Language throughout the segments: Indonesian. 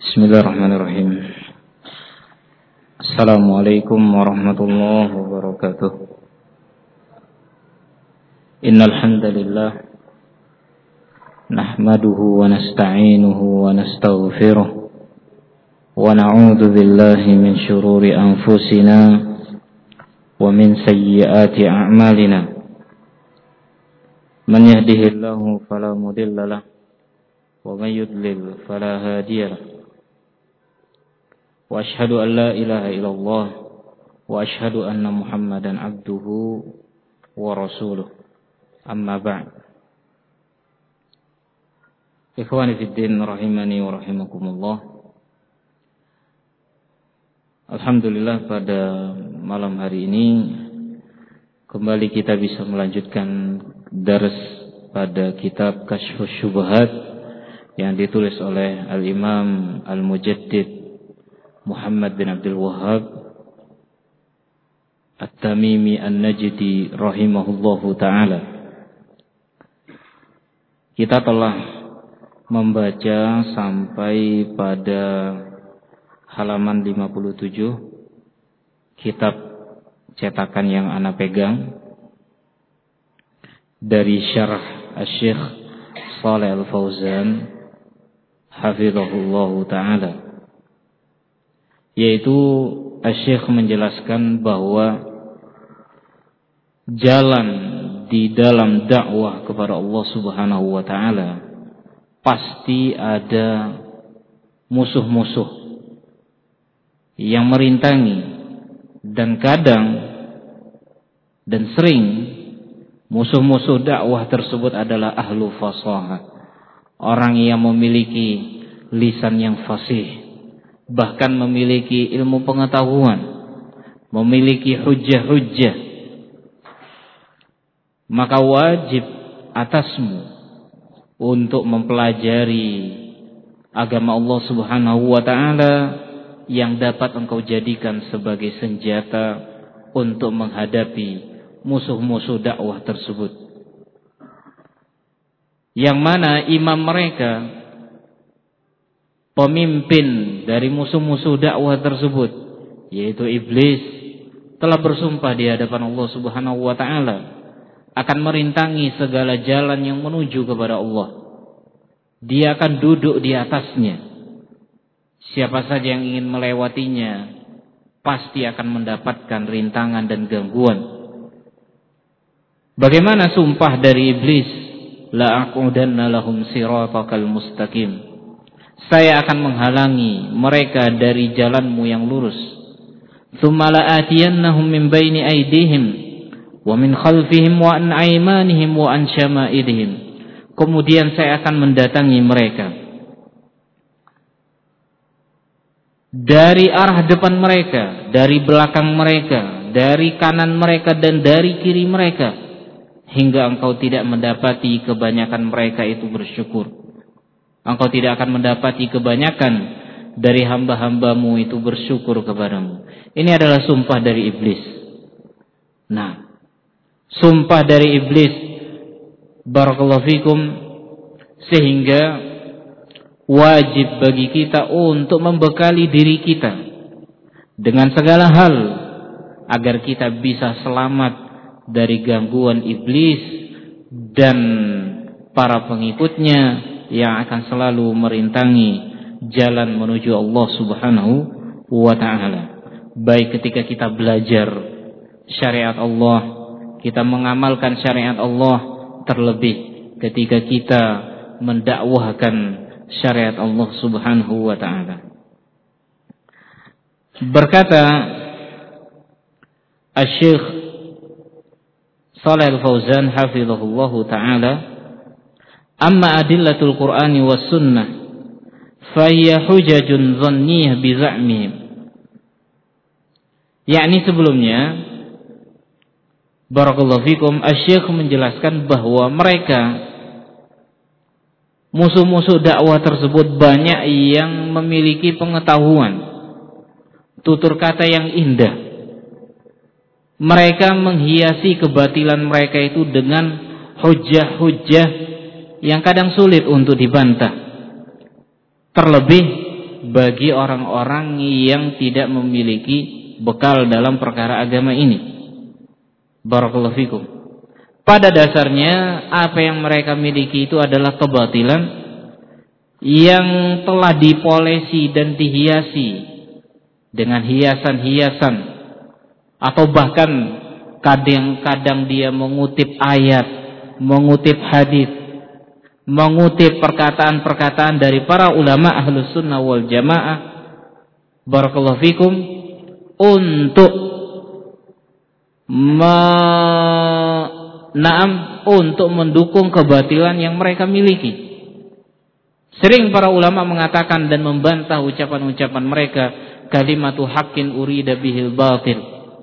Bismillahirrahmanirrahim. Assalamualaikum warahmatullahi wabarakatuh. Innal hamdalillah nahmaduhu wa nasta'inuhu wa nastaghfiruh wa na'udzu billahi min shururi anfusina wa min sayyiati a'malina. Man yahdihillahu fala mudilla lahu wa man yudlil fala hadiya lahu. Wa ashhadu an la ilaha illallah wa ashhadu anna Muhammadan abduhu wa rasuluh. Amma ba'd. Ikhwani fid din rahimani wa rahimakumullah. Alhamdulillah, pada malam hari ini kembali kita bisa melanjutkan dars pada kitab Kasyfus Syubhat yang ditulis oleh Al-Imam Al-Mujaddid Muhammad bin Abdul Wahhab At-Tamimi An-Najdi rahimahullahu ta'ala. Kita telah membaca sampai pada halaman 57 kitab cetakan yang ana pegang dari syarah Asy-Syaikh Shalih Al-Fauzan hafizahullahu ta'ala, yaitu Asy-Syaikh menjelaskan bahwa jalan di dalam dakwah kepada Allah Subhanahu wa taala pasti ada musuh-musuh yang merintangi, dan kadang dan sering musuh-musuh dakwah tersebut adalah ahlu fasahah, orang yang memiliki lisan yang fasih, bahkan memiliki ilmu pengetahuan, memiliki hujjah-hujjah. Maka wajib atasmu untuk mempelajari agama Allah Subhanahu wa taala yang dapat engkau jadikan sebagai senjata untuk menghadapi musuh-musuh dakwah tersebut, yang mana imam mereka, pemimpin dari musuh-musuh dakwah tersebut, yaitu iblis, telah bersumpah di hadapan Allah Subhanahu wa taala akan merintangi segala jalan yang menuju kepada Allah. Dia akan duduk di atasnya. Siapa saja yang ingin melewatinya pasti akan mendapatkan rintangan dan gangguan. Bagaimana sumpah dari iblis? La aqudanna lahum siratakal mustaqim. Saya akan menghalangi mereka dari jalanmu yang lurus. Tsumma la'atiyannahum min baini aydihim wa min khalfihim wa an aymanihim wa an syama'ilihim. Kemudian saya akan mendatangi mereka dari arah depan mereka, dari belakang mereka, dari kanan mereka dan dari kiri mereka, hingga engkau tidak mendapati kebanyakan mereka itu bersyukur. Engkau tidak akan mendapati kebanyakan dari hamba-hambamu itu bersyukur kepadamu. Ini adalah sumpah dari iblis. Nah, sumpah dari iblis, barakallahu fikum, sehingga wajib bagi kita untuk membekali diri kita dengan segala hal agar kita bisa selamat dari gangguan iblis dan para pengikutnya yang akan selalu merintangi jalan menuju Allah Subhanahu wa ta'ala. Baik ketika kita belajar syariat Allah, kita mengamalkan syariat Allah, terlebih ketika kita mendakwahkan syariat Allah Subhanahu wa ta'ala. Berkata Asy-Syaikh Shalih Al-Fauzan hafizahullahu ta'ala, amma adillatul Qur'ani was sunnah fahiya hujajun dhanniyah bi za'mihim. Yakni sebelumnya, barakallahu fikum, Asy-Syaikh menjelaskan bahwa mereka, musuh-musuh dakwah tersebut, banyak yang memiliki pengetahuan, tutur kata yang indah. Mereka menghiasi kebatilan mereka itu dengan hujjah-hujjah yang kadang sulit untuk dibantah. Terlebih bagi orang-orang yang tidak memiliki bekal dalam perkara agama ini. Barakallahu fikum. Pada dasarnya apa yang mereka miliki itu adalah kebatilan yang telah dipolesi dan dihiasi dengan hiasan-hiasan, atau bahkan kadang-kadang dia mengutip ayat, mengutip hadis, mengutip perkataan-perkataan dari para ulama Ahlus Sunnah wal Jamaah, barakallahu fikum, untuk untuk mendukung kebatilan yang mereka miliki. Sering para ulama mengatakan dan membantah ucapan-ucapan mereka, kalimatu haqqin urida bihil batil,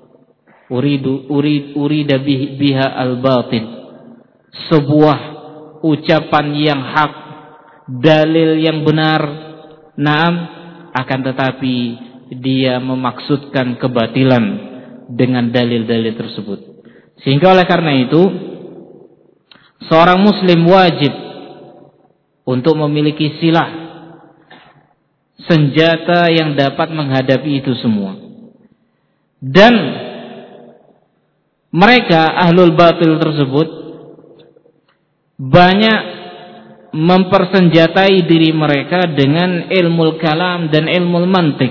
urida biha al batil. Sebuah ucapan yang hak, dalil yang benar, akan tetapi dia memaksudkan kebatilan dengan dalil-dalil tersebut. Sehingga oleh karena itu seorang muslim wajib untuk memiliki silah, senjata yang dapat menghadapi itu semua. Dan mereka ahlul batil tersebut banyak mempersenjatai diri mereka dengan ilmu kalam dan ilmu mantik.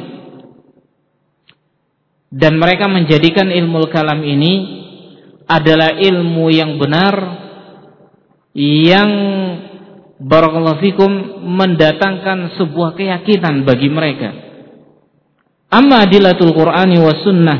Dan mereka menjadikan ilmu kalam ini adalah ilmu yang benar, yang barakallahu fikum mendatangkan sebuah keyakinan bagi mereka. Amma adillatul Qur'ani was sunnah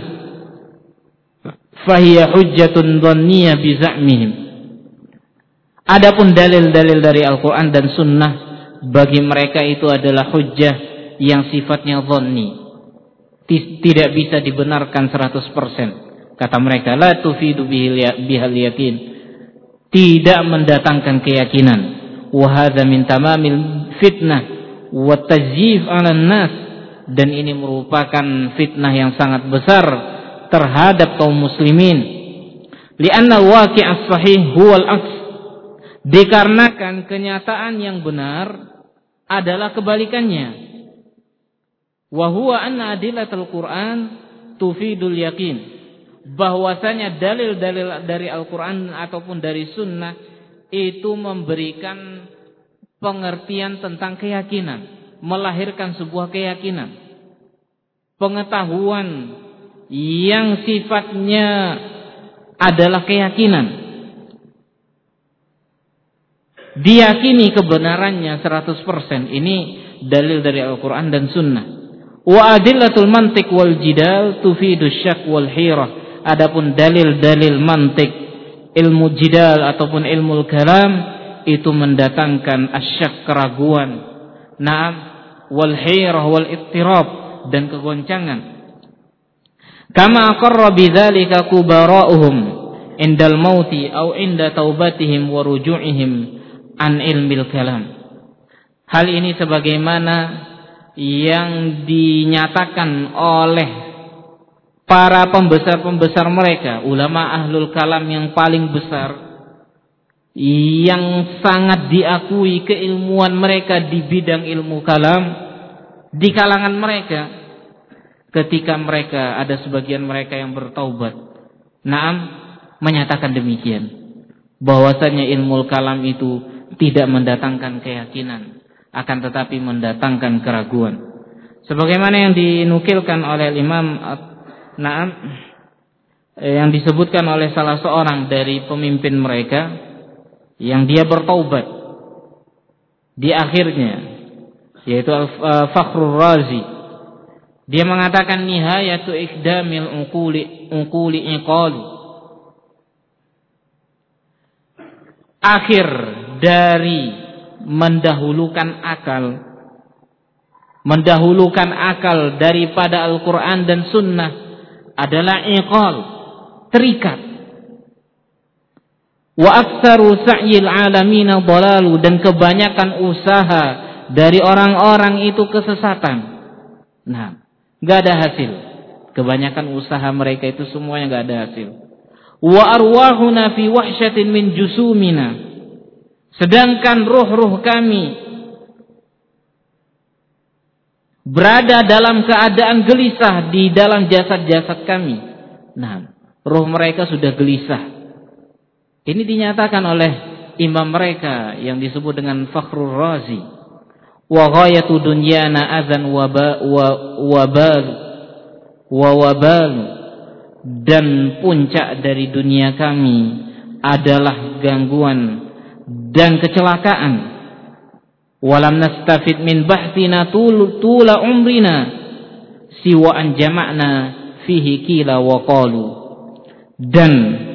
fahiya hujjatun dhanniyah bi za'mihim. Adapun dalil-dalil dari Al-Qur'an dan sunnah bagi mereka itu adalah hujjah yang sifatnya dhanni, tidak bisa dibenarkan 100%. Kata mereka, la tufidu bihal yakin, tidak mendatangkan keyakinan. Wa hadza min tamamil fitnah wa tazyif 'alan nas, dan ini merupakan fitnah yang sangat besar terhadap kaum muslimin. Li'anna al-waqi' as-sahih huwa al-'aks, dikarenakan kenyataan yang benar adalah kebalikannya. Wa huwa anna adillatul Qur'an tufidul yakin, bahwasanya dalil-dalil dari Al-Qur'an ataupun dari sunnah itu memberikan pengertian tentang keyakinan, melahirkan sebuah keyakinan, pengetahuan yang sifatnya adalah keyakinan, diyakini kebenarannya 100%. Ini dalil dari Al-Qur'an dan sunnah. Wa adillatul mantiq wal jidal tufidu syak wal hirah. Adapun dalil-dalil mantik, ilmu jidal ataupun ilmu kalam, itu mendatangkan asyak, keraguan, wal hirah wal ittirab, dan kegoncangan. Kama aqarra bidzalika kubara'uhum indal mauti aw inda taubatihim wa ruju'ihim an ilmil kalam. Hal ini sebagaimana yang dinyatakan oleh para pembesar-pembesar mereka, ulama ahlul kalam yang paling besar, yang sangat diakui keilmuan mereka di bidang ilmu kalam di kalangan mereka, ketika mereka ada sebagian mereka yang bertaubat, menyatakan demikian, bahwasanya ilmu kalam itu tidak mendatangkan keyakinan, akan tetapi mendatangkan keraguan. Sebagaimana yang dinukilkan oleh Imam yang disebutkan oleh salah seorang dari pemimpin mereka, yang dia bertaubat di akhirnya, yaitu Fakhrur Razi. Dia mengatakan nihayatu ikdamil uquli iqali, akhir dari mendahulukan akal daripada Al-Quran dan Sunnah adalah iqal, terikat. Wa aktsaru sa'yil alamina dhalalu, dan kebanyakan usaha dari orang-orang itu kesesatan. Enggak ada hasil. Kebanyakan usaha mereka itu semuanya enggak ada hasil. Wa arwahuna fi wahsyatin min jusumina, sedangkan ruh-ruh kami berada dalam keadaan gelisah di dalam jasad-jasad kami. Nah, roh mereka sudah gelisah. Ini dinyatakan oleh imam mereka yang disebut dengan Fakhrur Razi. Wa ghayatu dunyana adzan wa wabal, dan puncak dari dunia kami adalah gangguan dan kecelakaan. Walam nastafid min bahtina tula umrina siwa an jama'na fihi kila wa qalu. Dan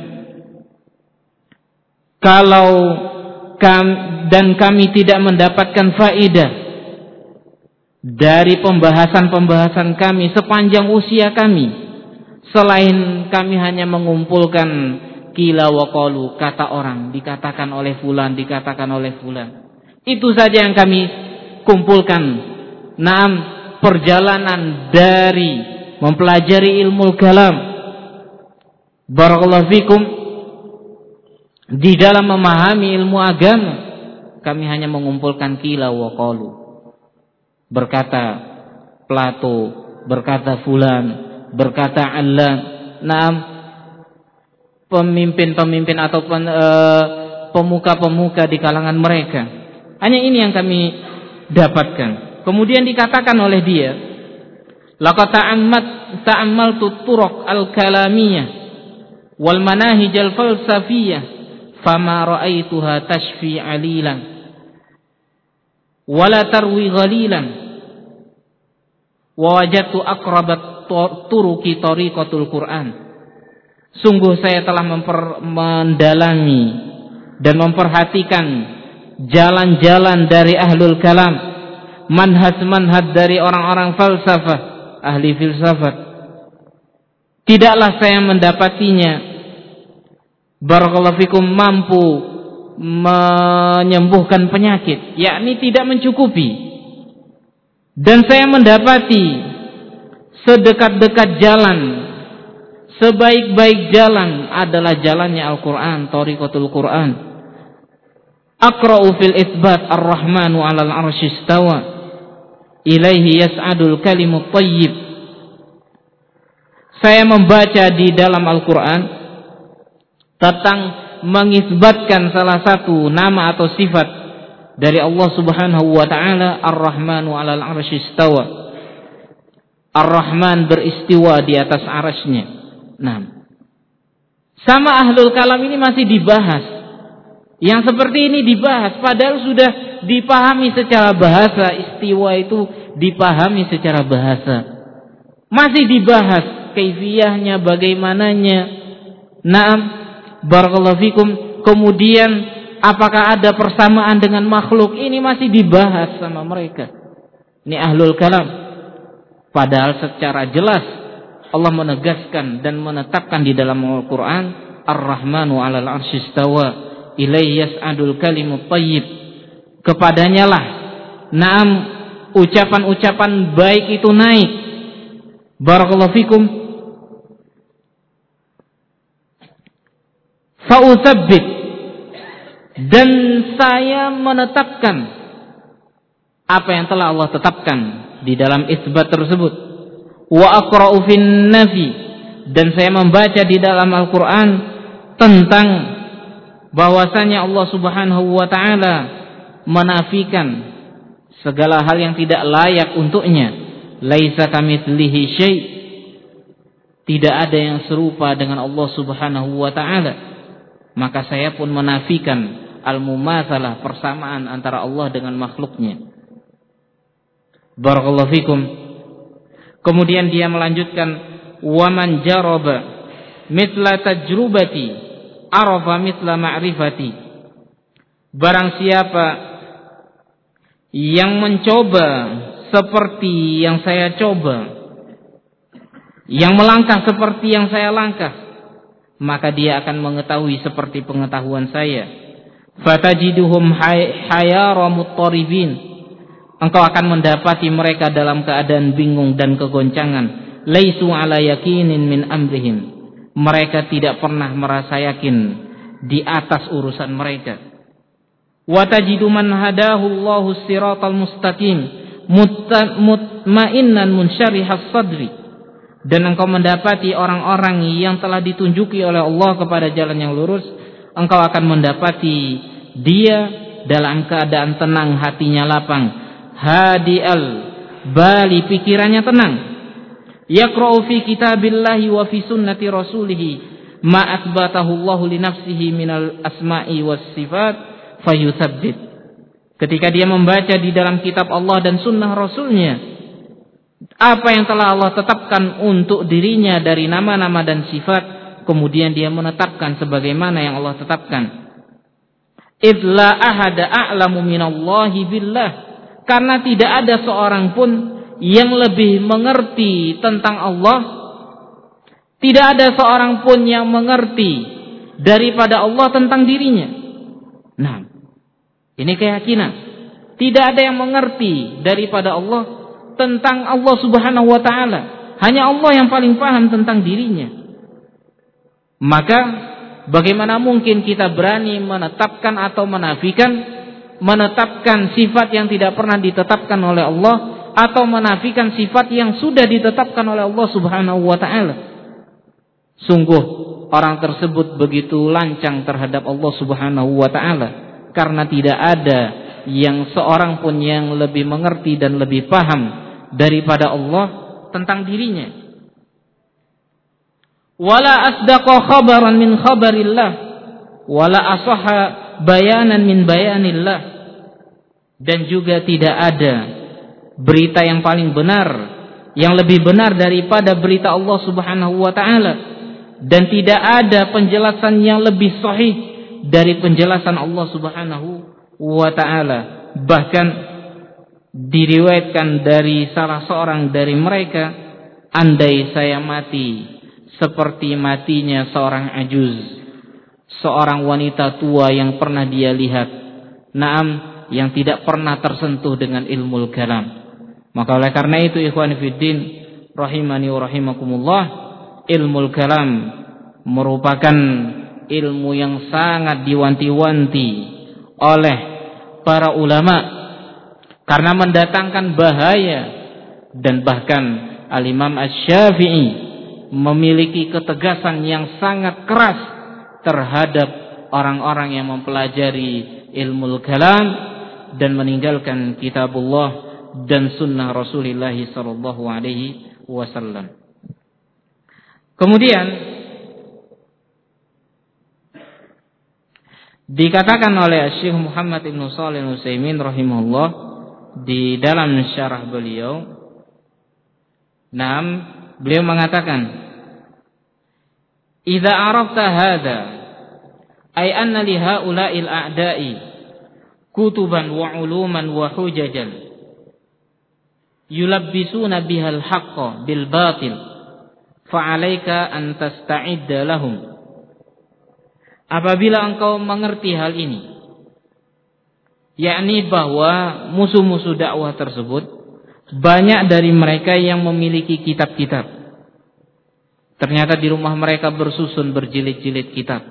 kami tidak mendapatkan faedah dari pembahasan-pembahasan kami sepanjang usia kami, selain kami hanya mengumpulkan kila wa qalu, kata orang, dikatakan oleh fulan, dikatakan oleh fulan. Itu saja yang kami kumpulkan. Naam, perjalanan dari mempelajari ilmu kalam, barakallahu fikum, di dalam memahami ilmu agama, kami hanya mengumpulkan kila wa qalu. Berkata Plato, berkata fulan, berkata Allah. Naam, pemimpin-pemimpin atau pemuka-pemuka di kalangan mereka. Hanya ini yang kami dapatkan. Kemudian dikatakan oleh dia, laqad ta'ammaltu turuq al-kalamiyah wal manahij al-falsafiyah fama ra'aituha tashfi 'alilan wala tarwi ghalilan wa wajadtu aqrabat turuqi tariqatul Qur'an. Sungguh saya telah mendalami dan memperhatikan jalan-jalan dari ahlul kalam, manhaj dari orang-orang falsafah, ahli filsafat. Tidaklah saya mendapatinya, barakallahu fikum, mampu menyembuhkan penyakit, yakni tidak mencukupi. Dan saya mendapati sedekat-dekat jalan, sebaik-baik jalan adalah jalannya Al-Quran, tariqatul Quran. Aqra'u fil itsbat ar-Rahmanu 'alal 'arsy istawa ilaihi yas'adul kalimut thayyib. Saya membaca di dalam Al-Qur'an tentang mengisbatkan salah satu nama atau sifat dari Allah Subhanahu wa taala, Ar-Rahmanu 'alal 'arsy istawa. Ar-Rahman beristiwa di atas arasy-Nya. Nah, sama ahlul kalam ini masih dibahas. Yang seperti ini dibahas, padahal sudah dipahami secara bahasa. Istiwa itu dipahami secara bahasa. Masih dibahas kaifiyahnya, bagaimananya. Naam, barakallahu fikum. Kemudian apakah ada persamaan dengan makhluk? Ini masih dibahas sama mereka. Ini ahlul kalam. Padahal secara jelas Allah menegaskan dan menetapkan di dalam Al-Quran, Ar-Rahmanu 'alal 'arsy istawa ilaihi yas'adul kalimut thayyib. Kepadanya lah, naam, ucapan-ucapan baik itu naik. Barakallahu fikum. Fa'utsabbit, dan saya menetapkan apa yang telah Allah tetapkan di dalam isbat tersebut. Wa aqra'u fin nafi, dan saya membaca di dalam Al-Qur'an tentang bahwasanya Allah Subhanahu wa taala menafikan segala hal yang tidak layak untuknya. Laisa kamitslihi syai', tidak ada yang serupa dengan Allah Subhanahu wa taala. Maka saya pun menafikan al-mumatsalah, persamaan antara Allah dengan makhluknya. Barakallahu fikum. Kemudian dia melanjutkan, wa man jaraba mithla tajrubati arafa mithla ma'rifati. Barang siapa yang mencoba seperti yang saya coba, yang melangkah seperti yang saya langkah, maka dia akan mengetahui seperti pengetahuan saya. Fatajiduhum hayara muttaribin, engkau akan mendapati mereka dalam keadaan bingung dan kegoncangan. Laisu ala yakinin min amrihim, mereka tidak pernah merasa yakin di atas urusan mereka. Wa tajidu man hadahu Allahu siratal mustaqim mutmainnan munsyarihas sadri, dan engkau mendapati orang-orang yang telah ditunjuki oleh Allah kepada jalan yang lurus, engkau akan mendapati dia dalam keadaan tenang, hatinya lapang, hadi'al bali, pikirannya tenang. Yaqra'u fi kitabillahi wa fi sunnati rasulih ma atsbatahu Allah li nafsihi minal asma'i was sifat fayutsabbit. Ketika dia membaca di dalam kitab Allah dan sunnah Rasulnya apa yang telah Allah tetapkan untuk dirinya dari nama-nama dan sifat, kemudian dia menetapkan sebagaimana yang Allah tetapkan. Idla ahada a'lamu minallahi billah, karena tidak ada seorang pun yang lebih mengerti tentang Allah, tidak ada seorang pun yang mengerti daripada Allah tentang dirinya. Nah, ini keyakinan. Tidak ada yang mengerti daripada Allah tentang Allah Subhanahu wa ta'ala. Hanya Allah yang paling paham tentang dirinya. Maka bagaimana mungkin kita berani menetapkan atau menafikan, menetapkan sifat yang tidak pernah ditetapkan oleh Allah, atau menafikan sifat yang sudah ditetapkan oleh Allah Subhanahu wa ta'ala. Sungguh orang tersebut begitu lancang terhadap Allah Subhanahu wa ta'ala, karena tidak ada yang seorang pun yang lebih mengerti dan lebih paham daripada Allah tentang dirinya. Wala asdaqa khabaran min khabarillah wala asahha bayanan min bayanillah, dan juga tidak ada berita yang paling benar, yang lebih benar daripada berita Allah Subhanahu wa ta'ala, dan tidak ada penjelasan yang lebih sahih dari penjelasan Allah Subhanahu wa ta'ala. Bahkan diriwayatkan dari salah seorang dari mereka, andai saya mati seperti matinya seorang ajuz, seorang wanita tua yang pernah dia lihat, yang tidak pernah tersentuh dengan ilmu kalam. Maka oleh karena itu ikhwan fiddin rahimani wa rahimakumullah, ilmu kalam merupakan ilmu yang sangat diwanti-wanti oleh para ulama karena mendatangkan bahaya, dan bahkan Al-Imam Asy-Syafi'i memiliki ketegasan yang sangat keras terhadap orang-orang yang mempelajari ilmu kalam dan meninggalkan kitabullah dan sunnah Rasulullah sallallahu alaihi wasallam. Kemudian dikatakan oleh Syekh Muhammad Ibn Shalih Al-Utsaimin rahimahullah di dalam syarah beliau, beliau mengatakan, "Idza arafta hadza ay anna li haula'il a'da'i kutuban wa 'uluman wa hujajan yulabbisuna bihal haqqa bil batil fa'alaika an tasta'idda lahum." Apabila engkau mengerti hal ini, yakni bahwa musuh-musuh dakwah tersebut banyak dari mereka yang memiliki kitab-kitab. Ternyata di rumah mereka bersusun berjilid-jilid kitab.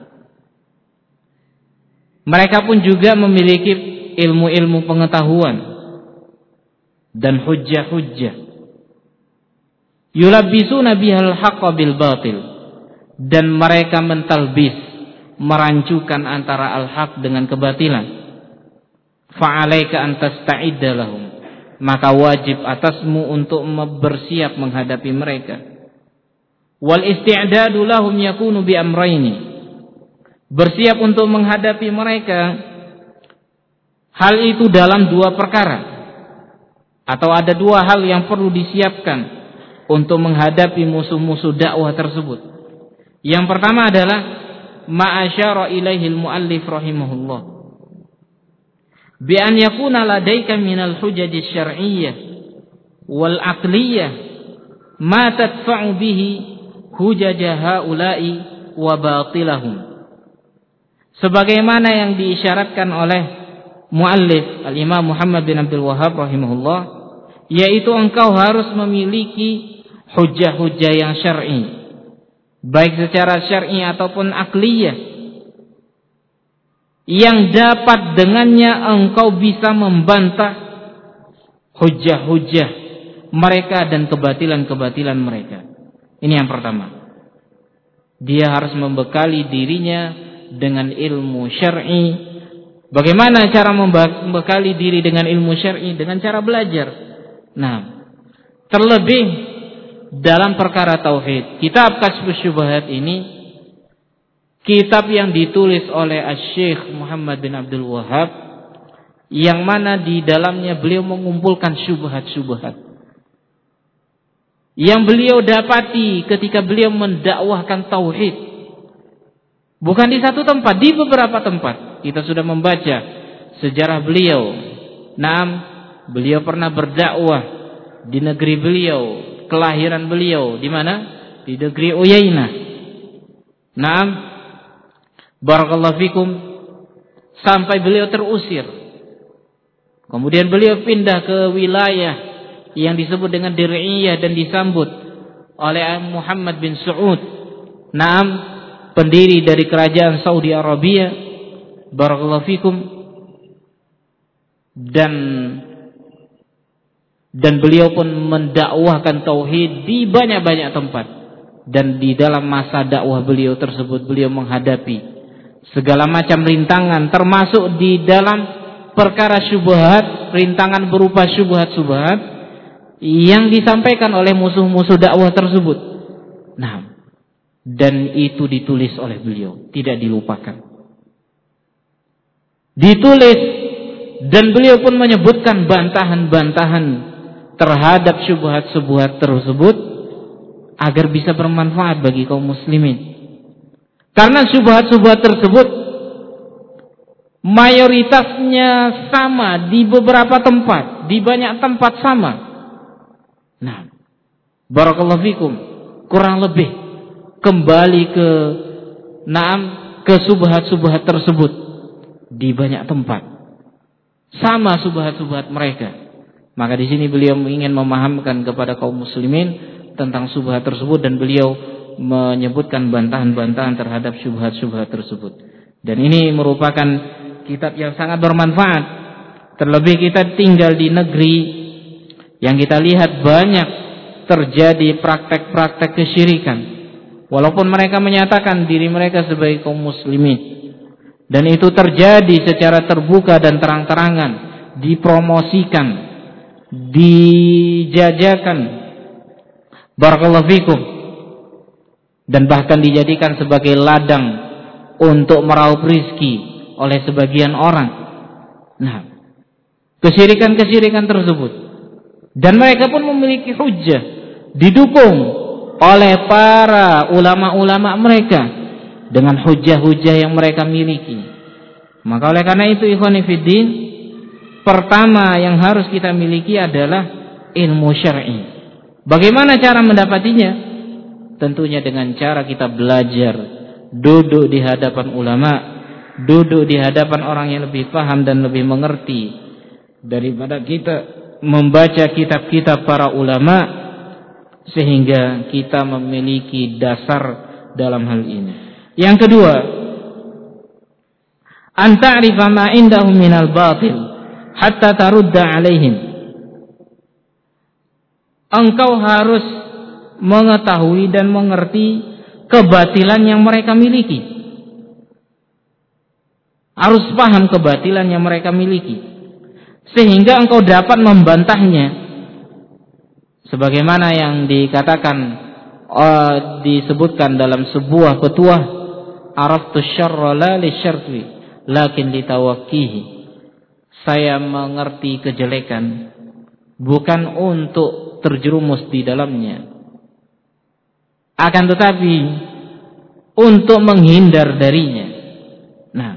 Mereka pun juga memiliki ilmu-ilmu pengetahuan dan hujjah-hujjah. Yulabbisuna bihal haqqa bil batil, dan mereka mentalbis, merancukan antara al-haq dengan kebatilan. Fa'alaika an tasta'idda lahum, maka wajib atasmu untuk bersiap menghadapi mereka. Wal isti'dadu lahum yakunu bi amrayni, bersiap untuk menghadapi mereka, hal itu dalam dua perkara, atau ada dua hal yang perlu disiapkan untuk menghadapi musuh-musuh dakwah tersebut. Yang pertama adalah ma'asyara ilaihil muallif rahimahullah, bi an yakuna ladaika minal hujaj asy-syar'iyyah wal aqliyyah ma tadfa'u bihi hujaj haula'i wa batilahum. Sebagaimana yang diisyaratkan oleh muallif Al-Imam Muhammad bin Abdul Wahhab rahimahullah, yaitu engkau harus memiliki hujjah-hujjah yang syar'i, baik secara syar'i ataupun akliyah, yang dapat dengannya engkau bisa membantah hujah-hujah mereka dan kebatilan-kebatilan mereka. Ini yang pertama. Dia harus membekali dirinya dengan ilmu syar'i. Bagaimana cara membekali diri dengan ilmu syar'i? Dengan cara belajar. Nah, terlebih dalam perkara tauhid. Kitab Kasyfus Syubhat ini kitab yang ditulis oleh Asy-Syaikh Muhammad bin Abdul Wahhab, yang mana di dalamnya beliau mengumpulkan syubhat-syubhat yang beliau dapati ketika beliau mendakwahkan tauhid. Bukan di satu tempat, di beberapa tempat. Kita sudah membaca sejarah beliau. Naam, beliau pernah berdakwah di negeri beliau, kelahiran beliau di mana? Di negeri Uyainah. Naam, barakallahu fikum, sampai beliau terusir. Kemudian beliau pindah ke wilayah yang disebut dengan Dir'iyah dan disambut oleh Muhammad bin Saud. Naam, pendiri dari kerajaan Saudi Arabia. Barakallahu fikum. Dan beliau pun mendakwahkan tauhid di banyak-banyak tempat. Dan di dalam masa dakwah beliau tersebut, beliau menghadapi segala macam rintangan, termasuk di dalam perkara syubhat, rintangan berupa syubhat-syubhat yang disampaikan oleh musuh-musuh dakwah tersebut. Nah, dan itu ditulis oleh beliau, tidak dilupakan. Ditulis, dan beliau pun menyebutkan bantahan-bantahan terhadap syubhat-syubhat tersebut agar bisa bermanfaat bagi kaum muslimin. Karena syubhat-syubhat tersebut mayoritasnya sama di beberapa tempat, di banyak tempat sama. Nah, barakallahu fikum, kurang lebih kembali ke syubhat-syubhat tersebut di banyak tempat. Sama syubhat-syubhat mereka. Maka di sini beliau ingin memahamkan kepada kaum muslimin tentang syubhat tersebut, dan beliau menyebutkan bantahan-bantahan terhadap syubhat-syubhat tersebut. Dan ini merupakan kitab yang sangat bermanfaat. Terlebih kita tinggal di negeri yang kita lihat banyak terjadi praktek-praktek kesyirikan. Walaupun mereka menyatakan diri mereka sebagai kaum muslimin. Dan itu terjadi secara terbuka dan terang-terangan, dipromosikan, dijajakan. Barakallahu fikum. Dan bahkan dijadikan sebagai ladang untuk meraup rizki oleh sebagian orang. Nah, kesyirikan-kesyirikan tersebut, dan mereka pun memiliki hujjah, didukung oleh para ulama-ulama mereka dengan hujjah-hujjah yang mereka miliki. Maka oleh karena itu, ikhwani fiddin, pertama yang harus kita miliki adalah ilmu syar'i. Bagaimana cara mendapatinya? Tentunya dengan cara kita belajar, duduk di hadapan ulama, duduk di hadapan orang yang lebih paham dan lebih mengerti daripada kita membaca kitab-kitab para ulama, sehingga kita memiliki dasar dalam hal ini. Yang kedua, an ta'rifa ma indahum minal batil hatta tarudda alaihim. Engkau harus mengetahui dan mengerti kebatilan yang mereka miliki. Harus paham kebatilan yang mereka miliki, sehingga engkau dapat membantahnya. Sebagaimana yang dikatakan, disebutkan dalam sebuah petuah, araftu syarra la li syarri lakin litawakkihi. Saya mengerti kejelekan bukan untuk terjerumus di dalamnya, akan tetapi untuk menghindar darinya. Nah,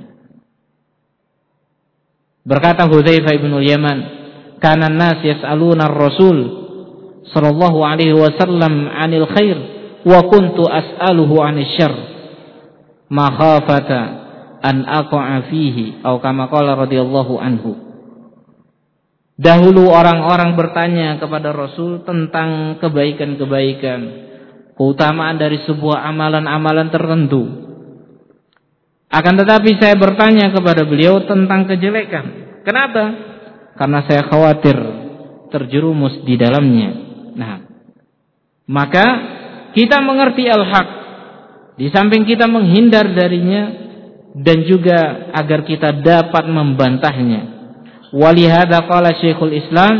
berkata Hudzaifah bin Yaman, kana an-nas yas'aluna ar-rasul sallallahu alaihi wasallam 'anil khair wa kuntu as'aluhu 'anil syarr makhafata an aqa'a fihi, atau kama qala radhiyallahu anhu. Dahulu orang-orang bertanya kepada Rasul tentang kebaikan-kebaikan, keutamaan dari sebuah amalan-amalan tertentu. Akan tetapi saya bertanya kepada beliau tentang kejelekan. Kenapa? Karena saya khawatir terjerumus di dalamnya. Nah, maka kita mengerti al-haq, di samping kita menghindar darinya, dan juga agar kita dapat membantahnya. Walihada qala Syekhul Islam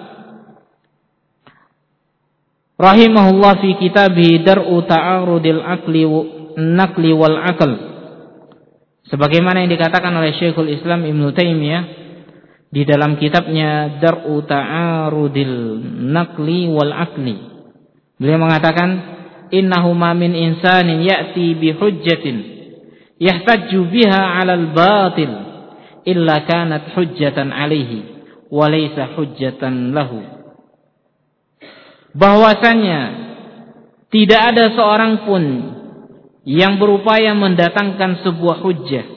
rahimahullah fi kitabih Dar'u Ta'arudil Naqli wal Aql, sebagaimana yang dikatakan oleh Syekhul Islam Ibnu Taimiyah di dalam kitabnya Dar'u Ta'arudil Naqli wal Aqli. Beliau mengatakan, innahu ma min insanin ya'ti bi hujjatin yahtajju biha 'alal batil illa kanat hujjatan 'alaihi wa laysa hujjatan lahu. Bahwasanya tidak ada seorang pun yang berupaya mendatangkan sebuah hujjah.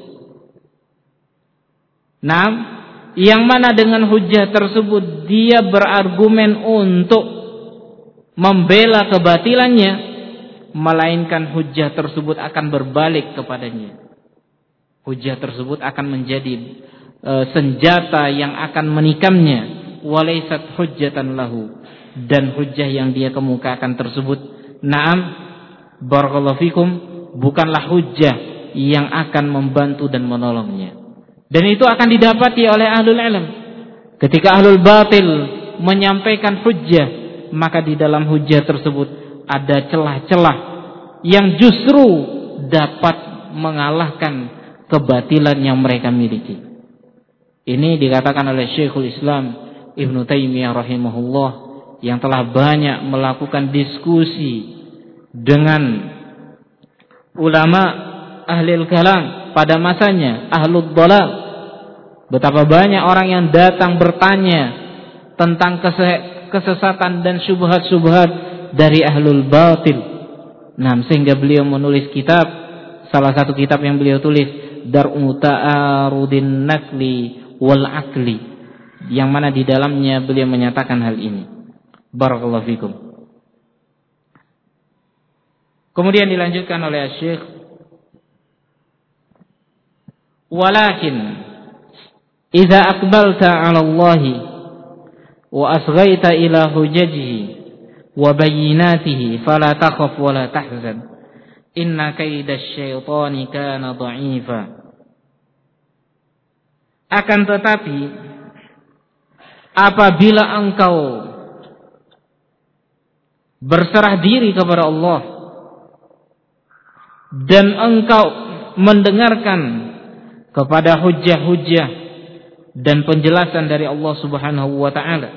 Nah, yang mana dengan hujjah tersebut dia berargumen untuk membela kebatilannya, melainkan hujjah tersebut akan berbalik kepadanya. Hujjah tersebut akan menjadi senjata yang akan menikamnya. Walaysat hujjatan lahu, dan hujjah yang dia kemukakan tersebut, na'am, barakallahu fikum, bukanlah hujjah yang akan membantu dan menolongnya. Dan itu akan didapati oleh ahlul ilm. Ketika ahlul batil menyampaikan hujjah, maka di dalam hujjah tersebut ada celah-celah yang justru dapat mengalahkan kebatilan yang mereka miliki. Ini dikatakan oleh Syekhul Islam Ibnu Taimiyah rahimahullah, yang telah banyak melakukan diskusi dengan ulama ahlul kalam pada masanya, ahlul dhalal. Betapa banyak orang yang datang bertanya tentang kesesatan dan syubhat-syubhat dari ahlul batil. Nah, sehingga beliau menulis kitab, salah satu kitab yang beliau tulis, Dar'u Ta'arudin Naqli wal Aqli, yang mana di dalamnya beliau menyatakan hal ini. Barakallahu fikum. Kemudian dilanjutkan oleh Syekh, walakin idza aqbalta 'ala Allah wa asghaita ila hujajihi wa bayyinatihi fala takhaf wa la tahzan inna kaidash syaitani kana dha'ifa. Akan tetapi apabila engkau berserah diri kepada Allah dan engkau mendengarkan kepada hujjah-hujjah dan penjelasan dari Allah Subhanahu wa taala,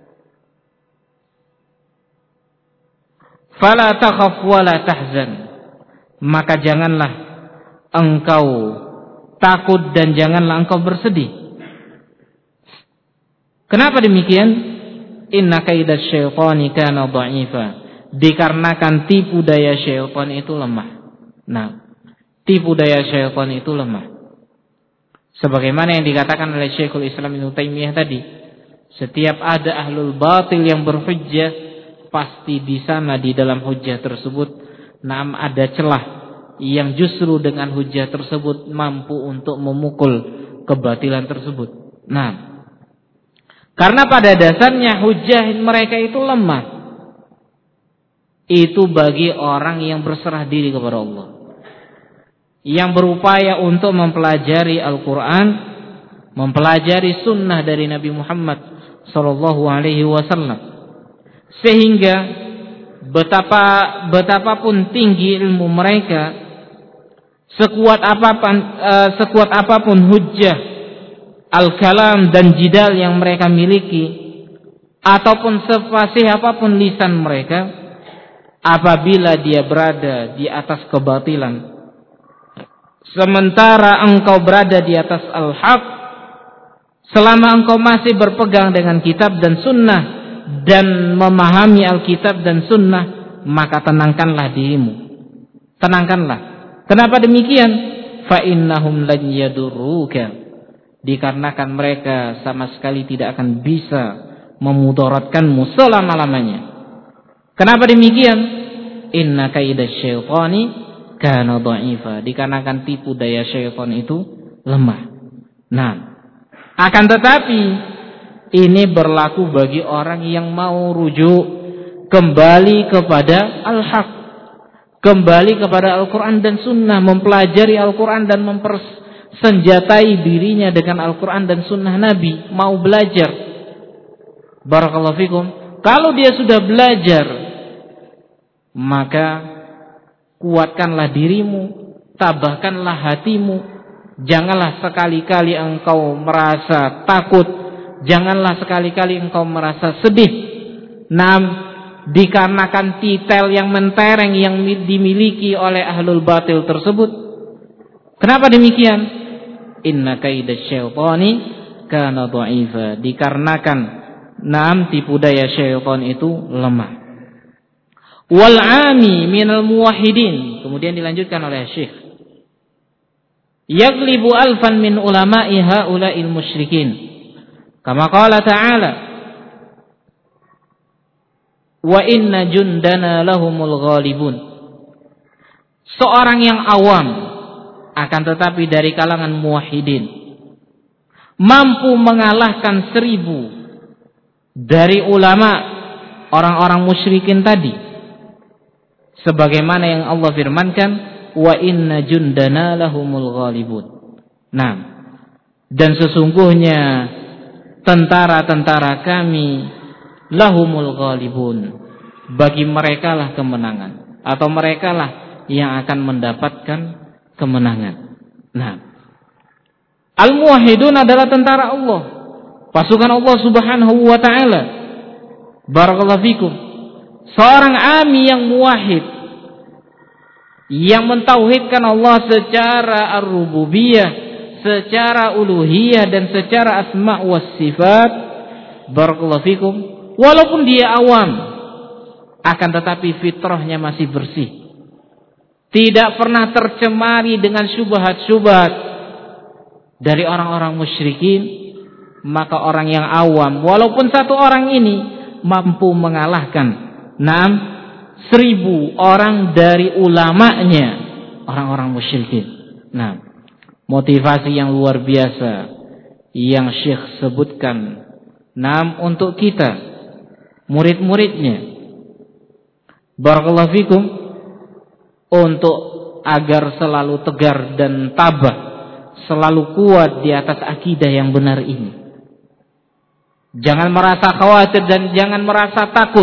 fala takhaf wa la tahzan, maka janganlah engkau takut dan janganlah engkau bersedih. Kenapa demikian? Inna kaidash syaitani kana dha'ifa, dikarenakan tipu daya syaitan itu lemah. Nah, tipu daya syaitan itu lemah. Sebagaimana yang dikatakan oleh Syekhul Islam Ibnu Taimiyah tadi, setiap ada ahlul batil yang berhujjah, pasti di sana di dalam hujjah tersebut ada celah yang justru dengan hujjah tersebut mampu untuk memukul kebatilan tersebut. Nah, karena pada dasarnya hujjah mereka itu lemah. Itu bagi orang yang berserah diri kepada Allah, yang berupaya untuk mempelajari Al-Quran, mempelajari sunnah dari Nabi Muhammad sallallahu alaihi wasallam, sehingga betapapun tinggi ilmu mereka, sekuat apapun hujjah al-kalam dan jidal yang mereka miliki, ataupun sefasih apapun lisan mereka, apabila dia berada di atas kebatilan, sementara engkau berada di atas al-haq, selama engkau masih berpegang dengan kitab dan sunnah dan memahami Alkitab dan sunnah, maka tenangkanlah dirimu. Tenangkanlah. Kenapa demikian? Fa innahum lan yadurruka, dikarenakan mereka sama sekali tidak akan bisa memudaratkanmu selama-lamanya. Kenapa demikian? Inna kaidash syaitani kana dha'ifa, dikarenakan tipu daya syaitan itu lemah. Nah, akan tetapi Ini berlaku bagi orang yang mau rujuk kembali kepada al-haq, kembali kepada Al-Quran dan Sunnah, mempelajari Al-Quran dan mempersenjatai dirinya dengan Al-Quran dan Sunnah Nabi, mau belajar. Barakallahu fikum. Kalau dia sudah belajar, maka kuatkanlah dirimu, tabahkanlah hatimu. Janganlah sekali-kali engkau merasa takut, janganlah sekali-kali engkau merasa sedih. Dikarenakan titel yang mentereng yang dimiliki oleh ahlul batil tersebut. Kenapa demikian? Inna kaida syaitani kana dha'ifa. Dikarenakan tipu daya syaitan itu lemah. Wal 'ami minal muwahhidin. Kemudian dilanjutkan oleh Syekh, yaglibu alfan min ulama'i haula'il musyrikin. Kama qala ta'ala, wa inna jundana lahumul ghalibun. Seorang yang awam, akan tetapi dari kalangan muwahhidin, mampu mengalahkan 1000 dari ulama orang-orang musyrikin tadi. Sebagaimana yang Allah firmankan, wa inna jundana lahumul ghalibun. Dan sesungguhnya tentara-tentara kami lahumul ghalibun, bagi mereka lah kemenangan, atau mereka lah yang akan mendapatkan kemenangan. Al-muwahhidun adalah tentara Allah, pasukan Allah Subhanahu wa ta'ala. Barakallahu fikum. Seorang ami yang muwahhid, yang mentauhidkan Allah secara ar-rububiyah, secara uluhiyah, dan secara asma' was sifat. Barakallahu fikum. Walaupun dia awam, akan tetapi fitrahnya masih bersih, tidak pernah tercemari dengan syubhat-syubhat dari orang-orang musyrikin. Maka orang yang awam, walaupun satu orang ini mampu mengalahkan 1000 orang dari ulamanya, orang-orang musyrikin. Motivasi yang luar biasa yang Syekh sebutkan untuk kita, murid-muridnya. Barakallahu fikum. Untuk agar selalu tegar dan tabah, selalu kuat di atas akidah yang benar ini. Jangan merasa khawatir dan jangan merasa takut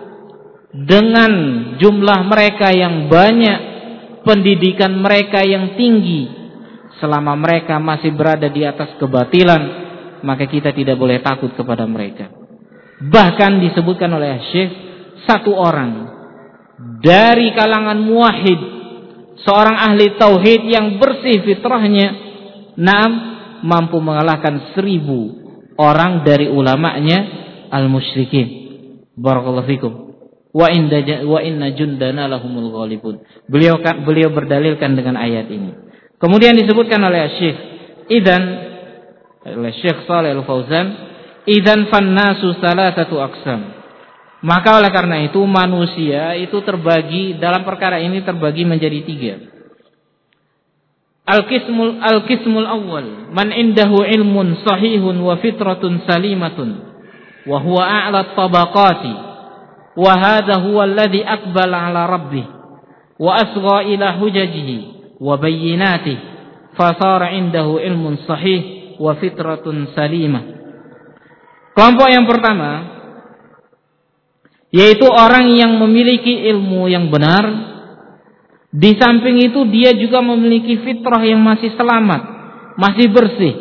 dengan jumlah mereka yang banyak, pendidikan mereka yang tinggi. Selama mereka masih berada di atas kebatilan, maka kita tidak boleh takut kepada mereka. Bahkan disebutkan oleh Syekh, satu orang dari kalangan muwahhid, seorang ahli tauhid yang bersih fitrahnya, mampu mengalahkan 1000 orang dari ulamanya al-musyrikin. Barakallahu fikum. Wa inna jundana lahumul ghalibun. Beliau berdalilkan dengan ayat ini. Kemudian disebutkan oleh Syekh, oleh Syekh Shalih Al-Fauzan, idzan fannasu salasatu aqsam. Maka oleh karena itu manusia itu terbagi dalam perkara ini, terbagi menjadi 3. Al-qismul awwal, man indahu ilmun sahihun wa fitratun salimatun wa huwa a'la tabaqati wa hadha huwa alladhi aqbala ala rabbih wa asgha ila hujajihi wa bayyinatihi fa sara indahu ilmun sahih wa fitratun salimah. Kelompok yang pertama yaitu orang yang memiliki ilmu yang benar, di samping itu dia juga memiliki fitrah yang masih selamat, masih bersih.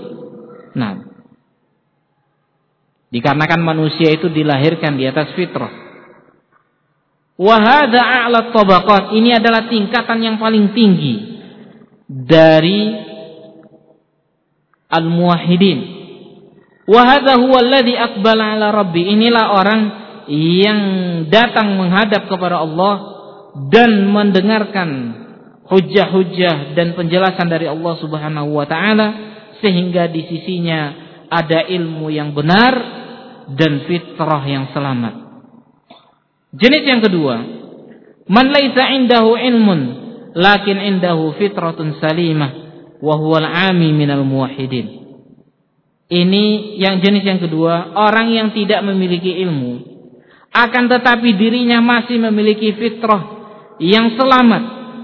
Dikarenakan manusia itu dilahirkan di atas fitrah. Wa hadza a'la tabaqat, ini adalah tingkatan yang paling tinggi dari al-muwahhidin. Wa hadza huwa alladhi aqbala ala rabbi, inilah orang yang datang menghadap kepada Allah dan mendengarkan hujjah-hujjah dan penjelasan dari Allah Subhanahu wa ta'ala, sehingga di sisinya ada ilmu yang benar dan fitrah yang selamat. Jenis yang kedua, man laisa indahu ilmun lakin indahu fitratun salimah wa huwal 'ami minal muwahhidin. Ini yang jenis yang kedua, orang yang tidak memiliki ilmu, akan tetapi dirinya masih memiliki fitrah yang selamat.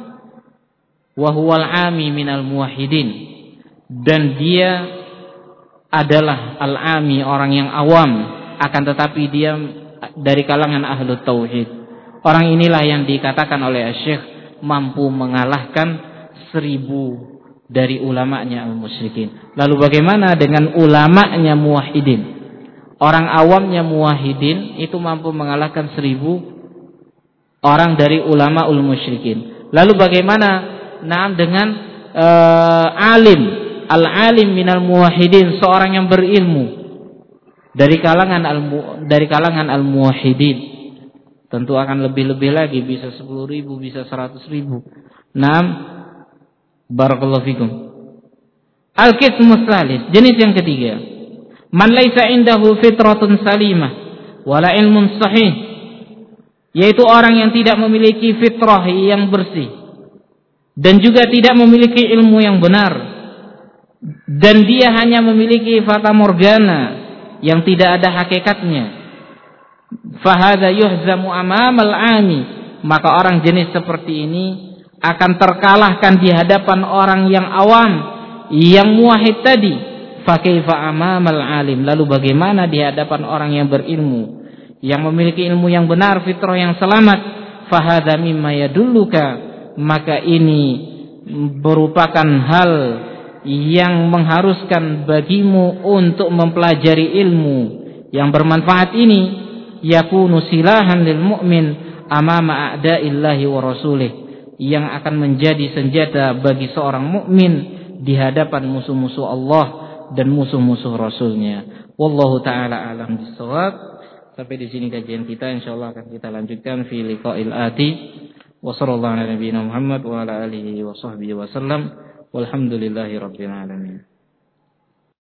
Wa huwal ami minal muwahhidin, dan dia adalah al-ami, orang yang awam, akan tetapi dia dari kalangan ahlu tauhid. Orang inilah yang dikatakan oleh Syekh mampu mengalahkan 1000 dari ulamanya al-musyrikin. Lalu bagaimana dengan ulamanya muwahhidin? Orang awamnya muwahhidin itu mampu mengalahkan 1000 orang dari ulama al-musyrikin. Lalu bagaimana dengan alim, al-alim minal muwahhidin, seorang yang berilmu dari kalangan al-muwahhidin? Tentu akan lebih-lebih lagi, bisa 10.000, bisa 100.000. Barakallahu fikum. Al-qismus tsalits, jenis yang ketiga, man laisa indahu fitratun salimah wala ilmun sahih, yaitu orang yang tidak memiliki fitrah yang bersih dan juga tidak memiliki ilmu yang benar, dan dia hanya memiliki fata morgana yang tidak ada hakikatnya. Fahadha yuhzamu amamal ami, maka orang jenis seperti ini akan terkalahkan di hadapan orang yang awam, yang muwahhid tadi. Fa kaifa amamal alim, lalu bagaimana di hadapan orang yang berilmu, yang memiliki ilmu yang benar, fitrah yang selamat? Fahadha mimma yadulluka, maka ini merupakan hal yang mengharuskan bagimu untuk mempelajari ilmu yang bermanfaat ini. Yakunu silahan lil mu'min amama a'da'illahi wa rasulih, yang akan menjadi senjata bagi seorang mukmin di hadapan musuh-musuh Allah dan musuh-musuh Rasulnya. Wallahu taala alam bissawab. Sampai di sini kajian kita, insyaallah akan kita lanjutkan fi liqa'il ati. Wa sallallahu ala nabiyyina Muhammad wa ala alihi wa sahbihi wasallam. Walhamdulillahirabbil alamin.